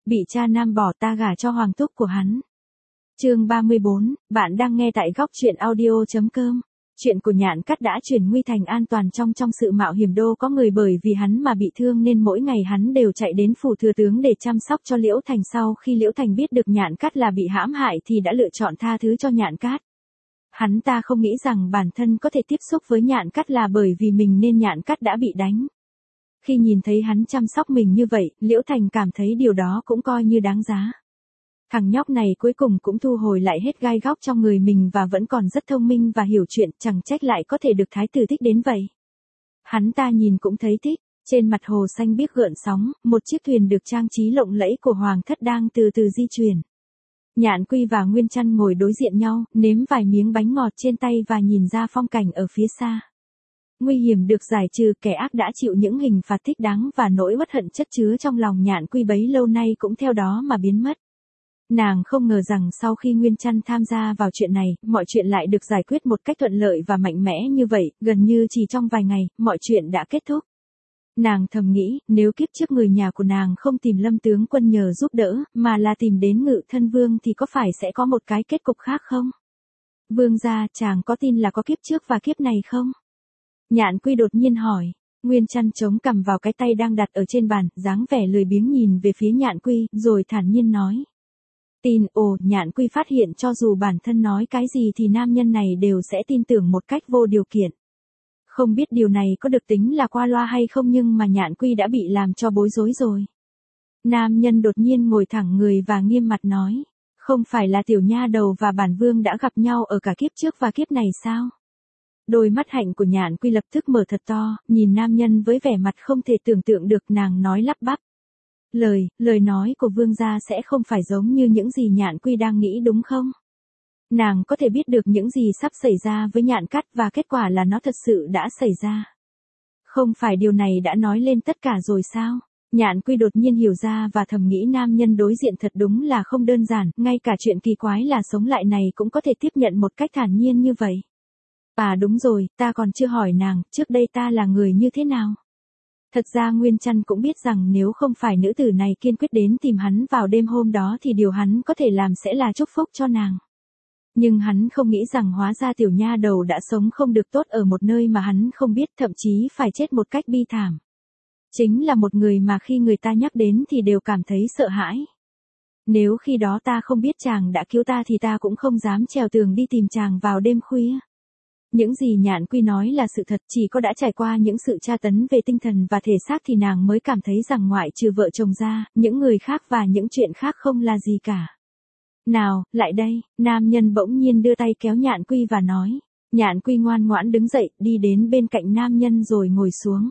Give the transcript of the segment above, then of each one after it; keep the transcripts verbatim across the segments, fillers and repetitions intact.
bị cha nam bỏ ta gả cho hoàng thúc của hắn. Chương ba mươi bốn, bạn đang nghe tại góc truyện audio chấm com. Chuyện của Nhạn Cắt đã chuyển nguy thành an toàn trong trong sự mạo hiểm đô có người bởi vì hắn mà bị thương nên mỗi ngày hắn đều chạy đến phủ thừa tướng để chăm sóc cho Liễu Thành. Sau khi Liễu Thành biết được Nhạn Cắt là bị hãm hại thì đã lựa chọn tha thứ cho Nhạn Cắt. Hắn ta không nghĩ rằng bản thân có thể tiếp xúc với Nhạn Cắt là bởi vì mình nên Nhạn Cắt đã bị đánh. Khi nhìn thấy hắn chăm sóc mình như vậy, Liễu Thành cảm thấy điều đó cũng coi như đáng giá. Thằng nhóc này cuối cùng cũng thu hồi lại hết gai góc trong người mình và vẫn còn rất thông minh và hiểu chuyện, chẳng trách lại có thể được thái tử thích đến vậy. Hắn ta nhìn cũng thấy thích, trên mặt hồ xanh biếc gợn sóng, một chiếc thuyền được trang trí lộng lẫy của hoàng thất đang từ từ di chuyển. Nhạn Quy và Nguyên Trăn ngồi đối diện nhau, nếm vài miếng bánh ngọt trên tay và nhìn ra phong cảnh ở phía xa. Nguy hiểm được giải trừ, kẻ ác đã chịu những hình phạt thích đáng và nỗi uất hận chất chứa trong lòng Nhạn Quy bấy lâu nay cũng theo đó mà biến mất. Nàng không ngờ rằng sau khi Nguyên Trăn tham gia vào chuyện này, mọi chuyện lại được giải quyết một cách thuận lợi và mạnh mẽ như vậy, gần như chỉ trong vài ngày, mọi chuyện đã kết thúc. Nàng thầm nghĩ, nếu kiếp trước người nhà của nàng không tìm Lâm tướng quân nhờ giúp đỡ, mà là tìm đến Ngự Thân Vương thì có phải sẽ có một cái kết cục khác không? Vương gia, chàng có tin là có kiếp trước và kiếp này không? Nhạn Quy đột nhiên hỏi. Nguyên Trăn chống cằm vào cái tay đang đặt ở trên bàn, dáng vẻ lười biếng nhìn về phía Nhạn Quy, rồi thản nhiên nói. Tin, ồ, Nhạn Quy phát hiện cho dù bản thân nói cái gì thì nam nhân này đều sẽ tin tưởng một cách vô điều kiện. Không biết điều này có được tính là qua loa hay không nhưng mà Nhạn Quy đã bị làm cho bối rối rồi. Nam nhân đột nhiên ngồi thẳng người và nghiêm mặt nói, không phải là tiểu nha đầu và bản vương đã gặp nhau ở cả kiếp trước và kiếp này sao? Đôi mắt hạnh của Nhạn Quy lập tức mở thật to, nhìn nam nhân với vẻ mặt không thể tưởng tượng được, nàng nói lắp bắp. Lời, lời nói của vương gia sẽ không phải giống như những gì Nhạn Quy đang nghĩ đúng không? Nàng có thể biết được những gì sắp xảy ra với Nhạn Cắt và kết quả là nó thật sự đã xảy ra. Không phải điều này đã nói lên tất cả rồi sao? Nhạn Quy đột nhiên hiểu ra và thầm nghĩ nam nhân đối diện thật đúng là không đơn giản, ngay cả chuyện kỳ quái là sống lại này cũng có thể tiếp nhận một cách thản nhiên như vậy. À đúng rồi, ta còn chưa hỏi nàng, trước đây ta là người như thế nào? Thật ra Nguyên Trăn cũng biết rằng nếu không phải nữ tử này kiên quyết đến tìm hắn vào đêm hôm đó thì điều hắn có thể làm sẽ là chúc phúc cho nàng. Nhưng hắn không nghĩ rằng hóa ra tiểu nha đầu đã sống không được tốt ở một nơi mà hắn không biết, thậm chí phải chết một cách bi thảm. Chính là một người mà khi người ta nhắc đến thì đều cảm thấy sợ hãi. Nếu khi đó ta không biết chàng đã cứu ta thì ta cũng không dám trèo tường đi tìm chàng vào đêm khuya. Những gì Nhạn Quy nói là sự thật, chỉ có đã trải qua những sự tra tấn về tinh thần và thể xác thì nàng mới cảm thấy rằng ngoại trừ vợ chồng ra, những người khác và những chuyện khác không là gì cả. Nào, lại đây, nam nhân bỗng nhiên đưa tay kéo Nhạn Quy và nói. Nhạn Quy ngoan ngoãn đứng dậy, đi đến bên cạnh nam nhân rồi ngồi xuống.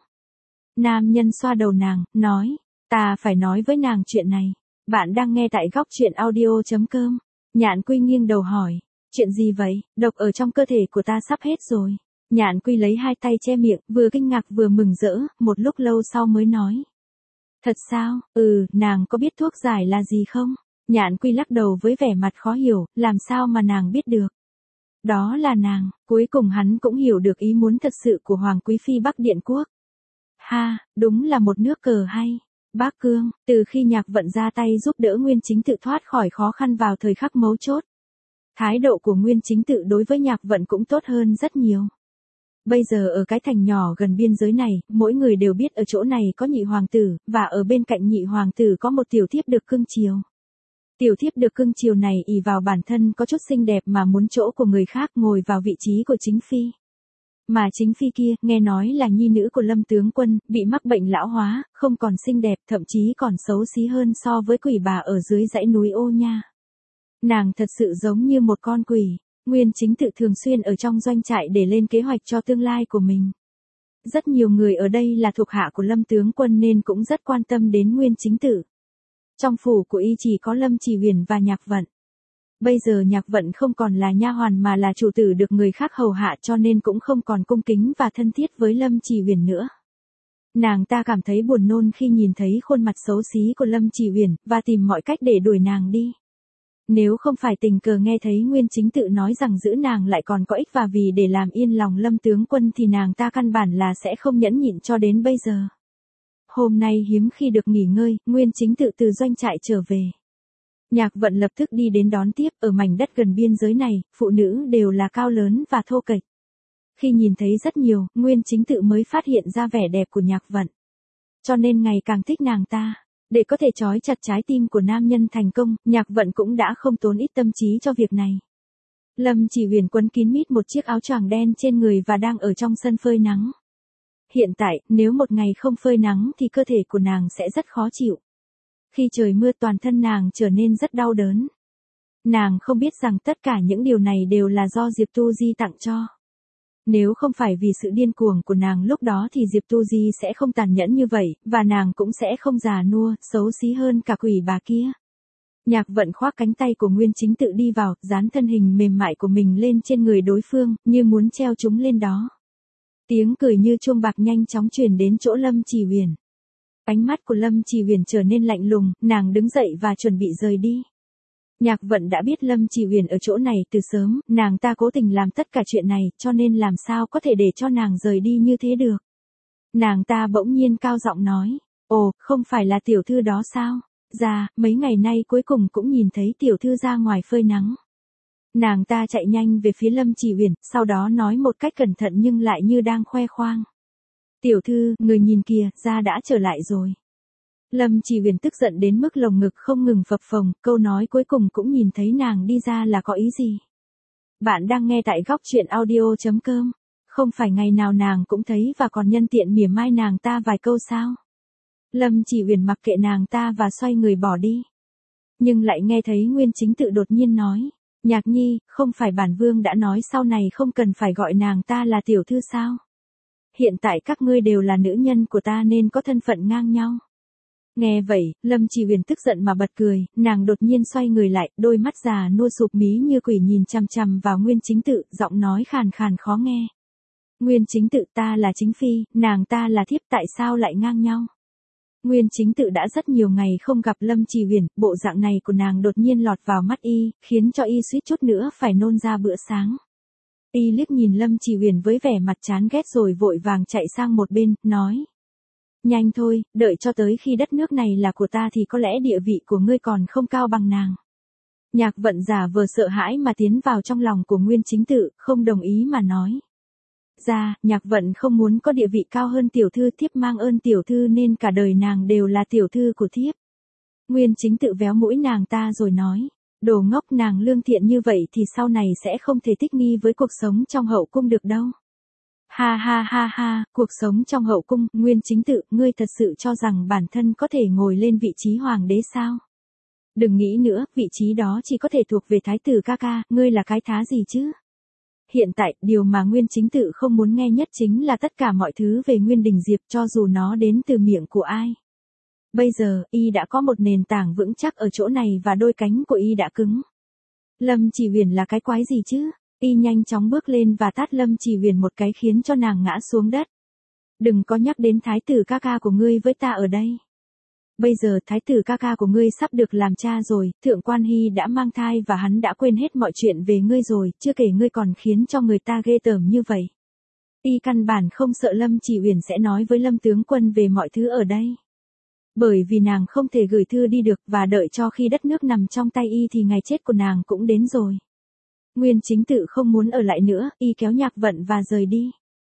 Nam nhân xoa đầu nàng, nói, ta phải nói với nàng chuyện này. Bạn đang nghe tại góc truyện audio chấm com. Nhạn Quy nghiêng đầu hỏi. Chuyện gì vậy? Độc ở trong cơ thể của ta sắp hết rồi. Nhạn Quy lấy hai tay che miệng, vừa kinh ngạc vừa mừng rỡ, một lúc lâu sau mới nói. Thật sao? Ừ, nàng có biết thuốc giải là gì không? Nhạn Quy lắc đầu với vẻ mặt khó hiểu, làm sao mà nàng biết được? Đó là nàng, cuối cùng hắn cũng hiểu được ý muốn thật sự của Hoàng Quý Phi Bắc Điện Quốc. Ha, đúng là một nước cờ hay. Bác Cương, từ khi Nhạc Vận ra tay giúp đỡ Nguyên Chính Tự thoát khỏi khó khăn vào thời khắc mấu chốt. Thái độ của Nguyên Chính Tự đối với Nhạc Vận cũng tốt hơn rất nhiều. Bây giờ ở cái thành nhỏ gần biên giới này, mỗi người đều biết ở chỗ này có nhị hoàng tử, và ở bên cạnh nhị hoàng tử có một tiểu thiếp được cưng chiều. Tiểu thiếp được cưng chiều này ỷ vào bản thân có chút xinh đẹp mà muốn chỗ của người khác ngồi vào vị trí của chính phi. Mà chính phi kia, nghe nói là nhi nữ của Lâm tướng quân, bị mắc bệnh lão hóa, không còn xinh đẹp, thậm chí còn xấu xí hơn so với quỷ bà ở dưới dãy núi Ô Nha. Nàng thật sự giống như một con quỷ. Nguyên Chính Tự thường xuyên ở trong doanh trại để lên kế hoạch cho tương lai của mình. Rất nhiều người ở đây là thuộc hạ của Lâm tướng quân nên cũng rất quan tâm đến Nguyên Chính Tự. Trong phủ của y chỉ có Lâm Chỉ Huyền và Nhạc Vận. Bây giờ Nhạc Vận không còn là nha hoàn mà là chủ tử được người khác hầu hạ cho nên cũng không còn cung kính và thân thiết với Lâm Chỉ Huyền nữa. Nàng ta cảm thấy buồn nôn khi nhìn thấy khuôn mặt xấu xí của Lâm Chỉ Huyền và tìm mọi cách để đuổi nàng đi. Nếu không phải tình cờ nghe thấy Nguyên Chính Tự nói rằng giữ nàng lại còn có ích và vì để làm yên lòng Lâm tướng quân thì nàng ta căn bản là sẽ không nhẫn nhịn cho đến bây giờ. Hôm nay hiếm khi được nghỉ ngơi, Nguyên Chính Tự từ doanh trại trở về. Nhạc Vận lập tức đi đến đón tiếp. Ở mảnh đất gần biên giới này, phụ nữ đều là cao lớn và thô kệch. Khi nhìn thấy rất nhiều, Nguyên Chính Tự mới phát hiện ra vẻ đẹp của Nhạc Vận. Cho nên ngày càng thích nàng ta. Để có thể trói chặt trái tim của nam nhân thành công, Nhạc Vận cũng đã không tốn ít tâm trí cho việc này. Lâm Chỉ Huyền quấn kín mít một chiếc áo choàng đen trên người và đang ở trong sân phơi nắng. Hiện tại, nếu một ngày không phơi nắng thì cơ thể của nàng sẽ rất khó chịu. Khi trời mưa toàn thân nàng trở nên rất đau đớn. Nàng không biết rằng tất cả những điều này đều là do Diệp Tu Di tặng cho. Nếu không phải vì sự điên cuồng của nàng lúc đó thì Diệp Tu Di sẽ không tàn nhẫn như vậy, và nàng cũng sẽ không già nua, xấu xí hơn cả quỷ bà kia. Nhạc Vận khoác cánh tay của Nguyên Chính Tự đi vào, dán thân hình mềm mại của mình lên trên người đối phương, như muốn treo chúng lên đó. Tiếng cười như chuông bạc nhanh chóng truyền đến chỗ Lâm Chỉ Huyền. Ánh mắt của Lâm Chỉ Huyền trở nên lạnh lùng, nàng đứng dậy và chuẩn bị rời đi. Nhạc Vận đã biết Lâm Chỉ Huyền ở chỗ này từ sớm, nàng ta cố tình làm tất cả chuyện này, cho nên làm sao có thể để cho nàng rời đi như thế được. Nàng ta bỗng nhiên cao giọng nói, ồ, không phải là tiểu thư đó sao? Dạ, mấy ngày nay cuối cùng cũng nhìn thấy tiểu thư ra ngoài phơi nắng. Nàng ta chạy nhanh về phía Lâm Chỉ Huyền, sau đó nói một cách cẩn thận nhưng lại như đang khoe khoang. Tiểu thư, người nhìn kìa, gia đã trở lại rồi. Lâm Chỉ Huyền tức giận đến mức lồng ngực không ngừng phập phồng, câu nói cuối cùng cũng nhìn thấy nàng đi ra là có ý gì. Bạn đang nghe tại góc truyện audio chấm com. Không phải ngày nào nàng cũng thấy và còn nhân tiện mỉa mai nàng ta vài câu sao. Lâm Chỉ Huyền mặc kệ nàng ta và xoay người bỏ đi. Nhưng lại nghe thấy Nguyên Chính Tự đột nhiên nói, Nhạc Nhi, không phải bản vương đã nói sau này không cần phải gọi nàng ta là tiểu thư sao? Hiện tại các ngươi đều là nữ nhân của ta nên có thân phận ngang nhau. Nghe vậy, Lâm Chỉ Huyền tức giận mà bật cười, nàng đột nhiên xoay người lại, đôi mắt già nua sụp mí như quỷ nhìn chằm chằm vào Nguyên Chính Tự, giọng nói khàn khàn khó nghe. Nguyên Chính Tự, ta là chính phi, nàng ta là thiếp, tại sao lại ngang nhau? Nguyên Chính Tự đã rất nhiều ngày không gặp Lâm Chỉ Huyền, bộ dạng này của nàng đột nhiên lọt vào mắt y, khiến cho y suýt chút nữa phải nôn ra bữa sáng. Y liếc nhìn Lâm Chỉ Huyền với vẻ mặt chán ghét rồi vội vàng chạy sang một bên, nói. Nhanh thôi, đợi cho tới khi đất nước này là của ta thì có lẽ địa vị của ngươi còn không cao bằng nàng. Nhạc Vận giả vờ sợ hãi mà tiến vào trong lòng của Nguyên Chính Tự, không đồng ý mà nói. Dạ, Nhạc Vận không muốn có địa vị cao hơn tiểu thư, thiếp mang ơn tiểu thư nên cả đời nàng đều là tiểu thư của thiếp. Nguyên Chính Tự véo mũi nàng ta rồi nói, đồ ngốc, nàng lương thiện như vậy thì sau này sẽ không thể thích nghi với cuộc sống trong hậu cung được đâu. Ha ha ha ha, cuộc sống trong hậu cung, Nguyên Chính Tự, ngươi thật sự cho rằng bản thân có thể ngồi lên vị trí hoàng đế sao? Đừng nghĩ nữa, vị trí đó chỉ có thể thuộc về thái tử ca ca, ngươi là cái thá gì chứ? Hiện tại, điều mà Nguyên Chính Tự không muốn nghe nhất chính là tất cả mọi thứ về Nguyên Đình Diệp cho dù nó đến từ miệng của ai. Bây giờ, y đã có một nền tảng vững chắc ở chỗ này và đôi cánh của y đã cứng. Lâm Chỉ Huyền là cái quái gì chứ? Y nhanh chóng bước lên và tát Lâm Chỉ Huyền một cái khiến cho nàng ngã xuống đất. Đừng có nhắc đến thái tử ca ca của ngươi với ta ở đây. Bây giờ thái tử ca ca của ngươi sắp được làm cha rồi, Thượng Quan Hy đã mang thai và hắn đã quên hết mọi chuyện về ngươi rồi, chưa kể ngươi còn khiến cho người ta ghê tởm như vậy. Y căn bản không sợ Lâm Chỉ Huyền sẽ nói với Lâm tướng quân về mọi thứ ở đây. Bởi vì nàng không thể gửi thư đi được và đợi cho khi đất nước nằm trong tay y thì ngày chết của nàng cũng đến rồi. Nguyên Chính Tự không muốn ở lại nữa, y kéo Nhạc Vận và rời đi.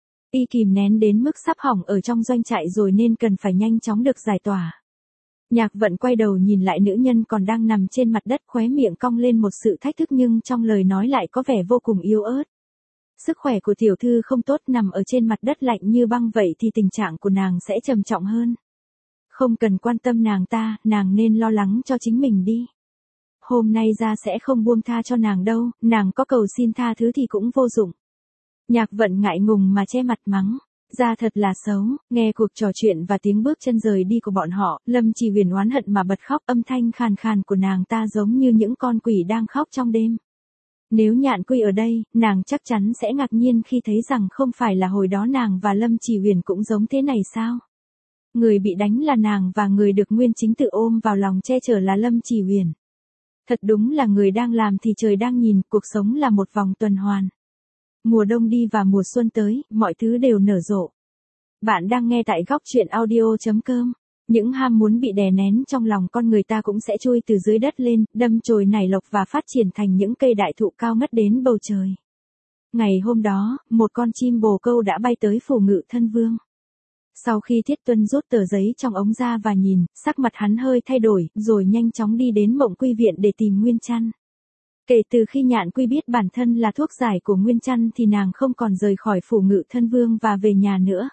Y kìm nén đến mức sắp hỏng ở trong doanh trại rồi nên cần phải nhanh chóng được giải tỏa. Nhạc Vận quay đầu nhìn lại nữ nhân còn đang nằm trên mặt đất, khóe miệng cong lên một sự thách thức nhưng trong lời nói lại có vẻ vô cùng yếu ớt. Sức khỏe của tiểu thư không tốt, nằm ở trên mặt đất lạnh như băng vậy thì tình trạng của nàng sẽ trầm trọng hơn. Không cần quan tâm nàng ta, nàng nên lo lắng cho chính mình đi. Hôm nay ra sẽ không buông tha cho nàng đâu, nàng có cầu xin tha thứ thì cũng vô dụng. Nhạc Vận ngại ngùng mà che mặt mắng. Ra thật là xấu, nghe cuộc trò chuyện và tiếng bước chân rời đi của bọn họ, Lâm Chỉ Huyền oán hận mà bật khóc, âm thanh khàn khàn của nàng ta giống như những con quỷ đang khóc trong đêm. Nếu Nhạn Quy ở đây, nàng chắc chắn sẽ ngạc nhiên khi thấy rằng không phải là hồi đó nàng và Lâm Chỉ Huyền cũng giống thế này sao? Người bị đánh là nàng và người được Nguyên Chính Tự ôm vào lòng che chở là Lâm Chỉ Huyền. Thật đúng là người đang làm thì trời đang nhìn, cuộc sống là một vòng tuần hoàn. Mùa đông đi và mùa xuân tới, mọi thứ đều nở rộ. Bạn đang nghe tại góc truyện audio chấm com. Những ham muốn bị đè nén trong lòng con người ta cũng sẽ chui từ dưới đất lên, đâm chồi nảy lộc và phát triển thành những cây đại thụ cao ngất đến bầu trời. Ngày hôm đó, một con chim bồ câu đã bay tới phủ ngự thân vương. Sau khi Tiết Tuân rút tờ giấy trong ống ra và nhìn, sắc mặt hắn hơi thay đổi, rồi nhanh chóng đi đến Mộng Quy viện để tìm Nguyên Chăn. Kể từ khi Nhạn Quy biết bản thân là thuốc giải của Nguyên Chăn thì nàng không còn rời khỏi phủ ngự thân vương và về nhà nữa.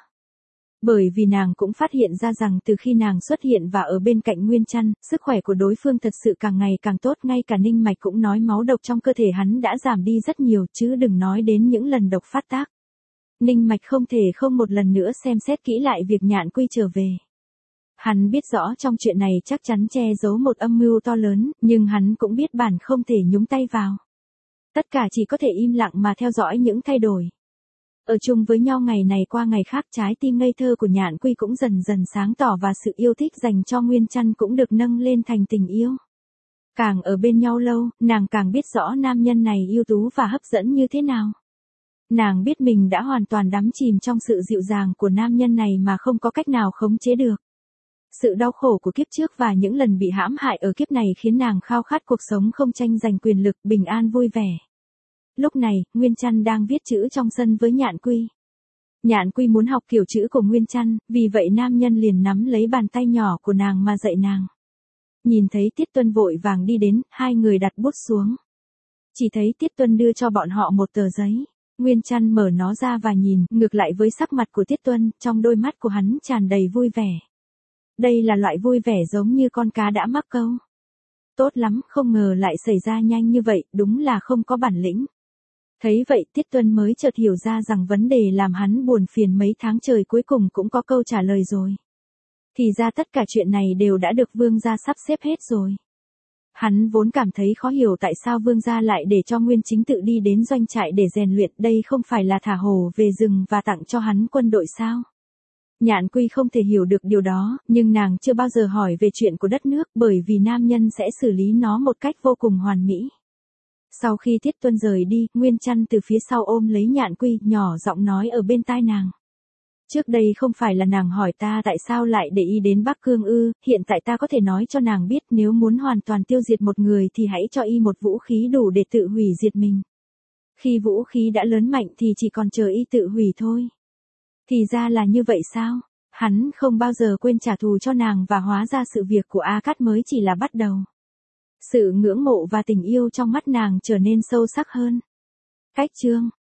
Bởi vì nàng cũng phát hiện ra rằng từ khi nàng xuất hiện và ở bên cạnh Nguyên Chăn, sức khỏe của đối phương thật sự càng ngày càng tốt, ngay cả Ninh Mạch cũng nói máu độc trong cơ thể hắn đã giảm đi rất nhiều chứ đừng nói đến những lần độc phát tác. Ninh Mạch không thể không một lần nữa xem xét kỹ lại việc Nhạn Quy trở về. Hắn biết rõ trong chuyện này chắc chắn che giấu một âm mưu to lớn, nhưng hắn cũng biết bản không thể nhúng tay vào. Tất cả chỉ có thể im lặng mà theo dõi những thay đổi. Ở chung với nhau ngày này qua ngày khác, trái tim ngây thơ của Nhạn Quy cũng dần dần sáng tỏ và sự yêu thích dành cho Nguyên Chăn cũng được nâng lên thành tình yêu. Càng ở bên nhau lâu, nàng càng biết rõ nam nhân này ưu tú và hấp dẫn như thế nào. Nàng biết mình đã hoàn toàn đắm chìm trong sự dịu dàng của nam nhân này mà không có cách nào khống chế được. Sự đau khổ của kiếp trước và những lần bị hãm hại ở kiếp này khiến nàng khao khát cuộc sống không tranh giành quyền lực, bình an vui vẻ. Lúc này, Nguyên Chăn đang viết chữ trong sân với Nhạn Quy. Nhạn Quy muốn học kiểu chữ của Nguyên Chăn, vì vậy nam nhân liền nắm lấy bàn tay nhỏ của nàng mà dạy nàng. Nhìn thấy Tiết Tuân vội vàng đi đến, hai người đặt bút xuống. Chỉ thấy Tiết Tuân đưa cho bọn họ một tờ giấy. Nguyên Chăn mở nó ra và nhìn, ngược lại với sắc mặt của Tiết Tuân, trong đôi mắt của hắn tràn đầy vui vẻ. Đây là loại vui vẻ giống như con cá đã mắc câu. Tốt lắm, không ngờ lại xảy ra nhanh như vậy, đúng là không có bản lĩnh. Thấy vậy Tiết Tuân mới chợt hiểu ra rằng vấn đề làm hắn buồn phiền mấy tháng trời cuối cùng cũng có câu trả lời rồi. Thì ra tất cả chuyện này đều đã được vương gia sắp xếp hết rồi. Hắn vốn cảm thấy khó hiểu tại sao vương gia lại để cho Nguyên Chính tự đi đến doanh trại để rèn luyện, đây không phải là thả hổ về rừng và tặng cho hắn quân đội sao? Nhạn Quy không thể hiểu được điều đó, nhưng nàng chưa bao giờ hỏi về chuyện của đất nước bởi vì nam nhân sẽ xử lý nó một cách vô cùng hoàn mỹ. Sau khi Tiết Tuân rời đi, Nguyên Chăn từ phía sau ôm lấy Nhạn Quy, nhỏ giọng nói ở bên tai nàng. Trước đây không phải là nàng hỏi ta tại sao lại để ý đến Bắc Cương ư, hiện tại ta có thể nói cho nàng biết nếu muốn hoàn toàn tiêu diệt một người thì hãy cho y một vũ khí đủ để tự hủy diệt mình. Khi vũ khí đã lớn mạnh thì chỉ còn chờ y tự hủy thôi. Thì ra là như vậy sao? Hắn không bao giờ quên trả thù cho nàng và hóa ra sự việc của A Cát mới chỉ là bắt đầu. Sự ngưỡng mộ và tình yêu trong mắt nàng trở nên sâu sắc hơn. Cách chương